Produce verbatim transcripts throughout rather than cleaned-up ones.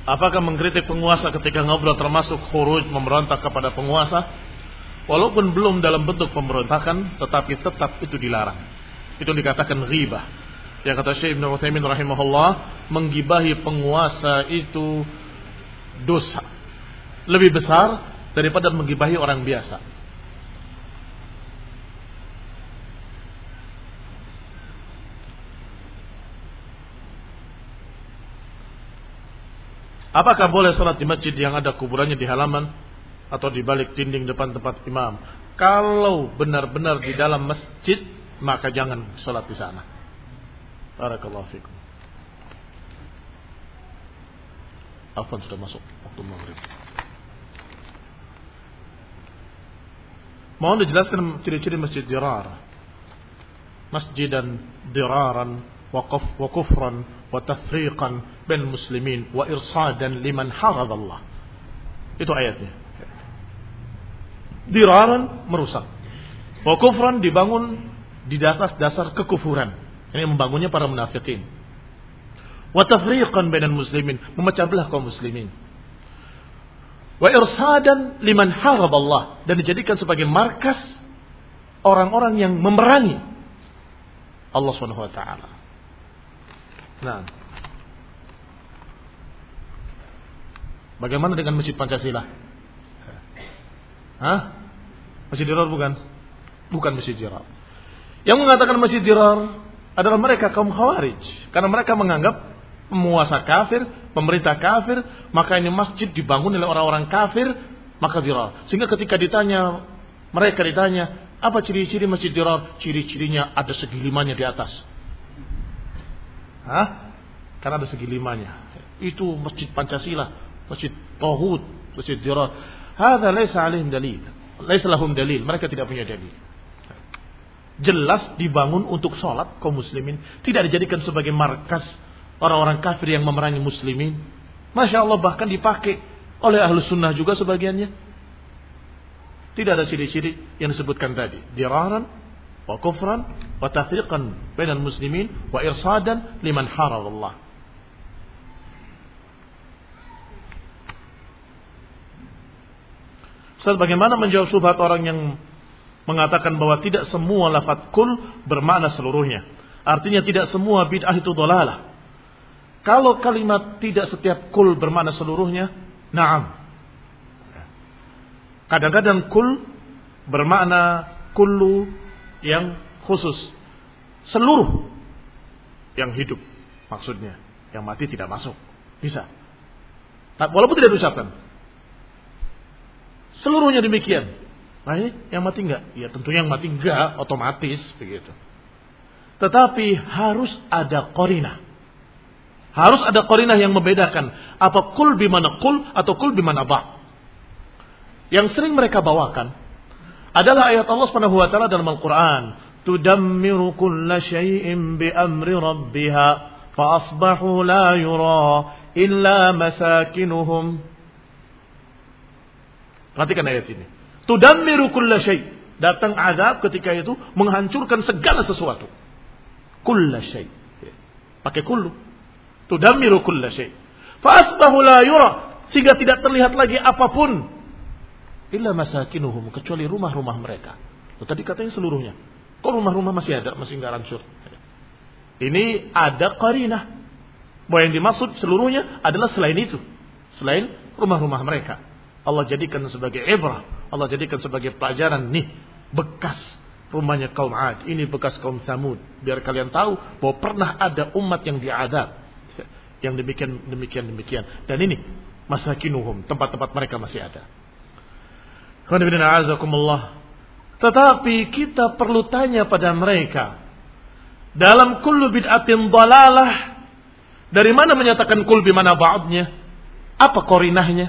Apakah mengkritik penguasa ketika ngobrol termasuk khuruj, memberontak kepada penguasa? Walaupun belum dalam bentuk pemberontakan, tetapi tetap itu dilarang. Itu dikatakan ghibah. Yang kata Syekh Ibnu Utsaimin rahimahullah, menggibahi penguasa itu dosa lebih besar daripada menggibahi orang biasa. Apakah boleh sholat di masjid yang ada kuburannya di halaman atau di balik dinding depan tempat imam? Kalau benar-benar di dalam masjid, maka jangan sholat di sana. Barakallahu fikum. Afwan, sudah masuk waktu maghrib. Mohon dijelaskan ciri-ciri masjid dirar. Masjidan diraran wa kufran wa tafriqan bain muslimin wa irsadan liman haradallah. Itu ayatnya. Diraran merusak. Wa kufran dibangun di atas dasar kekufuran. Ini membangunnya para munafikin. Wa tafriqan bainal muslimin, memecah belah kaum muslimin. Wa irsadan liman haraballah, dan dijadikan sebagai markas orang-orang yang memerangi Allah Subhanahu wa taala. Nah, bagaimana dengan Masjid Pancasila? Hah? Masjid Dirar bukan? Bukan Masjid Dirar. Yang mengatakan Masjid Dirar adalah mereka kaum Khawarij, karena mereka menganggap penguasa kafir, pemerintah kafir, maka ini masjid dibangun oleh orang-orang kafir, maka dirar. Sehingga ketika ditanya, mereka ditanya, apa ciri-ciri masjid dirar? Ciri-cirinya ada segi limanya di atas. Hah? Karena ada segi limanya. Itu masjid Pancasila, masjid tauhid, masjid dirar. Hadza laisa alaihim dalil. Laisa lahum dalil. Mereka tidak punya dalil. Jelas dibangun untuk sholat kaum muslimin, tidak dijadikan sebagai markas orang-orang kafir yang memerangi muslimin. Masya Allah, bahkan dipakai oleh ahlu sunnah juga sebagiannya. Tidak ada ciri-ciri yang disebutkan tadi. Diraran, wa kufran, wa tafriqan bainal muslimin, wa irsadan liman hararallah. Ustaz, bagaimana menjawab syubhat orang yang mengatakan bahwa tidak semua lafaz kul bermakna seluruhnya? Artinya tidak semua bid'ah itu dhalalah. Kalau kalimat tidak setiap kul bermakna seluruhnya, na'am. Kadang-kadang kul bermakna kullu yang khusus. Seluruh yang hidup maksudnya. Yang mati tidak masuk. Bisa. Walaupun tidak diucapkan. Seluruhnya demikian. Nah ini yang mati enggak? Ya tentunya yang mati enggak, otomatis begitu. Tetapi harus ada qarinah. Harus ada qarinah yang membedakan apa kul bimana kul atau kul bimana ba'. Yang sering mereka bawakan adalah ayat Allah Subhanahu wa taala dalam Al-Qur'an, tudammiru kulla syai'in bi amri rabbiha fa asbahu la yura illa masakinuhum. Perhatikan ayat ini. Tudammiru kulla syai', datang azab ketika itu menghancurkan segala sesuatu. Kulla syai'. Pakai kullu. Tudammiru kulla syai'. Fa asbahu la yura, sehingga tidak terlihat lagi apapun illa masakinuhum, kecuali rumah-rumah mereka. Loh, tadi katanya seluruhnya. Kok rumah-rumah masih ada, masih enggak hancur? Ini ada qarinah. Bahwa yang dimaksud seluruhnya adalah selain itu. Selain rumah-rumah mereka. Allah jadikan sebagai ibrah. Allah jadikan sebagai pelajaran. Nih, bekas rumahnya kaum Ad. Ini bekas kaum Tsamud. Biar kalian tahu bahwa pernah ada umat yang diadab. Yang demikian, demikian, demikian. Dan ini masakinuhum, tempat-tempat mereka masih ada. Tetapi kita perlu tanya pada mereka, dalam kullu bid'atin dhalalah, dari mana menyatakan kul bimana ba'dnya? Apa qarinahnya?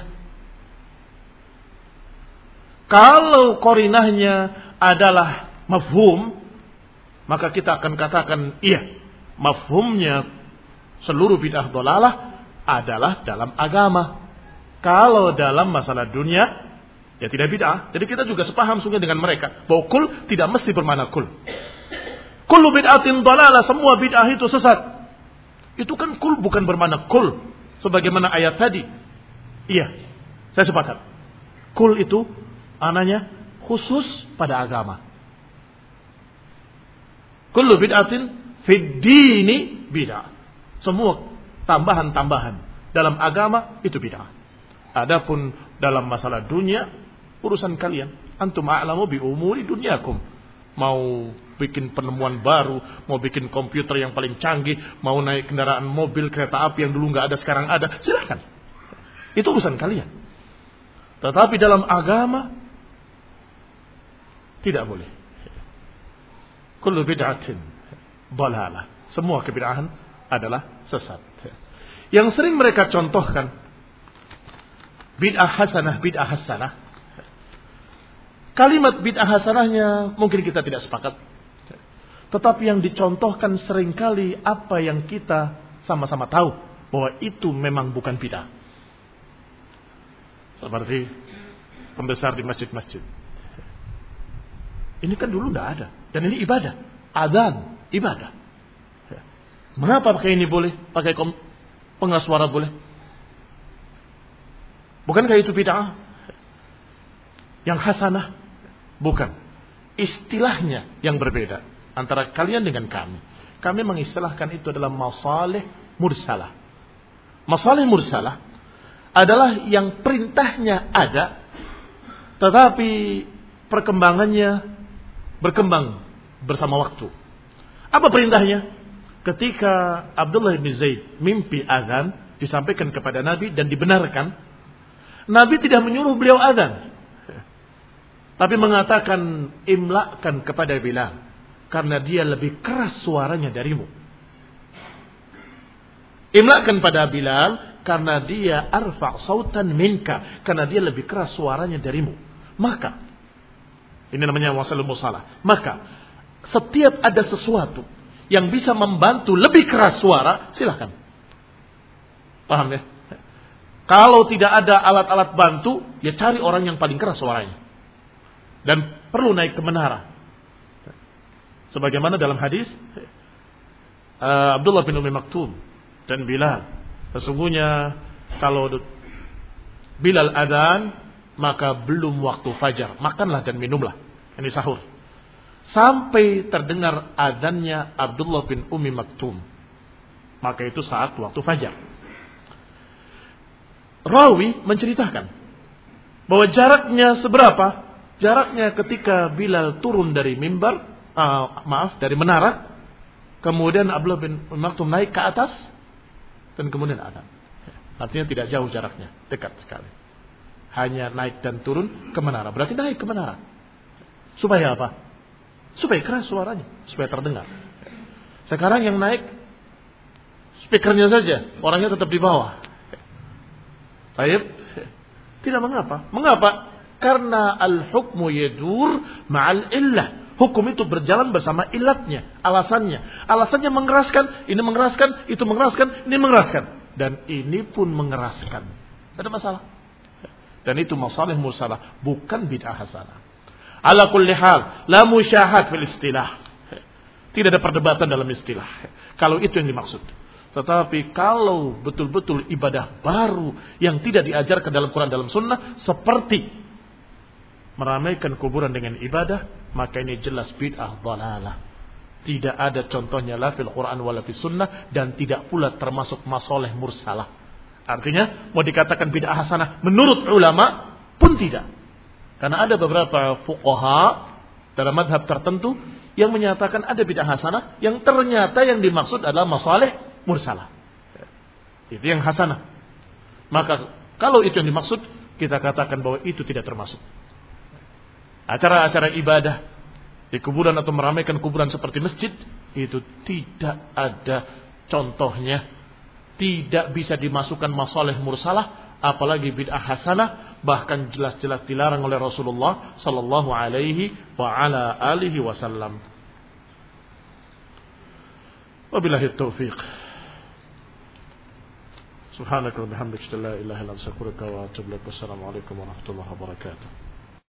Kalau qarinahnya adalah mafhum, maka kita akan katakan iya, mafhumnya seluruh bid'ah dhalalah adalah dalam agama. Kalau dalam masalah dunia, ya tidak bid'ah. Jadi kita juga sepaham sungguh dengan mereka bahwa kul tidak mesti bermakna kul. Kullu bid'atin dhalalah, semua bid'ah itu sesat. Itu kan kul bukan bermakna kul Sebagaimana ayat tadi. Iya, saya sepakat. Kul itu ananya khusus pada agama. Kullu bid'atin fid dini bid'ah. Semua tambahan-tambahan dalam agama itu bid'ah. Adapun dalam masalah dunia, urusan kalian. Antum a'lamu bi umuri dunyakum. Mau bikin penemuan baru, mau bikin komputer yang paling canggih, mau naik kendaraan mobil, kereta api yang dulu nggak ada sekarang ada, silakan. Itu urusan kalian. Tetapi dalam agama tidak boleh. Kullu bid'atin dhalalah. Semua kebid'ahan adalah sesat. Yang sering mereka contohkan bid'ah hasanah, bid'ah hasanah. Kalimat bid'ah hasanahnya mungkin kita tidak sepakat. Tetapi yang dicontohkan seringkali apa yang kita sama-sama tahu bahwa itu memang bukan bid'ah. Seperti pembesar di masjid-masjid. Ini kan dulu tidak ada. Dan ini ibadah. Adzan, ibadah. Mengapa pakai ini boleh? Pakai pengeras suara boleh? Bukankah itu bid'ah? Yang hasanah? Bukan. Istilahnya yang berbeda antara kalian dengan kami. Kami mengistilahkan itu adalah masalih mursalah. Masalih mursalah adalah yang perintahnya ada, tetapi perkembangannya berkembang bersama waktu. Apa perintahnya? Ketika Abdullah bin Zaid mimpi azan disampaikan kepada Nabi dan dibenarkan, Nabi tidak menyuruh beliau azan, tapi mengatakan imlakan kepada Bilal karena dia lebih keras suaranya darimu. Imlakan pada Bilal karena dia arfa' sautan minka, karena dia lebih keras suaranya darimu. Maka ini namanya wasalul musalah. Maka setiap ada sesuatu yang bisa membantu lebih keras suara, silakan. Paham ya? Kalau tidak ada alat-alat bantu, ya cari orang yang paling keras suaranya. Dan perlu naik ke menara. Sebagaimana dalam hadis uh, Abdullah bin Umi Maktum dan Bilal. Sesungguhnya kalau Bilal adzan, maka belum waktu fajar. Makanlah dan minumlah. Ini sahur. Sampai terdengar adzannya Abdullah bin Umi Maktum. Maka itu saat waktu fajar. Rawi menceritakan bahwa jaraknya seberapa? Jaraknya ketika Bilal turun dari mimbar, uh, maaf dari menara, kemudian Abdullah bin Umi Maktum naik ke atas, dan kemudian adzan. Artinya tidak jauh jaraknya, dekat sekali. Hanya naik dan turun ke menara. Berarti naik ke menara. Supaya apa? Supaya keras suaranya, supaya terdengar. Sekarang yang naik speakernya saja, orangnya tetap di bawah. Baik, tidak mengapa. Mengapa? Karena al-hukmu yadur ma'al illah. Hukum itu berjalan bersama ilatnya, alasannya. Alasannya mengeraskan, ini mengeraskan, itu mengeraskan, ini mengeraskan. Dan ini pun mengeraskan. Tidak ada masalah. Dan itu masalah mursalah, bukan bid'ah hasanah. Ala kulli hal, la musyahat fil istilah. Tidak ada perdebatan dalam istilah. Kalau itu yang dimaksud. Tetapi kalau betul-betul ibadah baru yang tidak diajarkan dalam Quran dalam Sunnah, seperti meramaikan kuburan dengan ibadah, maka ini jelas bid'ah dhalalah. Tidak ada contohnya la fil Quran wala fis Sunnah, dan tidak pula termasuk masalih mursalah. Artinya mau dikatakan bid'ah hasanah menurut ulama pun tidak. Karena ada beberapa fuqaha dalam madhab tertentu yang menyatakan ada bid'ah hasanah yang ternyata yang dimaksud adalah masalih mursalah. Itu yang hasanah. Maka kalau itu yang dimaksud, kita katakan bahwa itu tidak termasuk. Acara-acara ibadah di kuburan atau meramaikan kuburan seperti masjid, itu tidak ada contohnya. Tidak bisa dimasukkan masalih mursalah, apalagi bid'ah hasanah, bahkan jelas-jelas dilarang oleh Rasulullah sallallahu alaihi wa ala alihi wasallam. Wabillahi taufiq. Subhanaka wa bihamdika la ilaha illa anta astaghfiruka wa atubu ilaik. Wassalamu alaikum warahmatullahi wabarakatuh.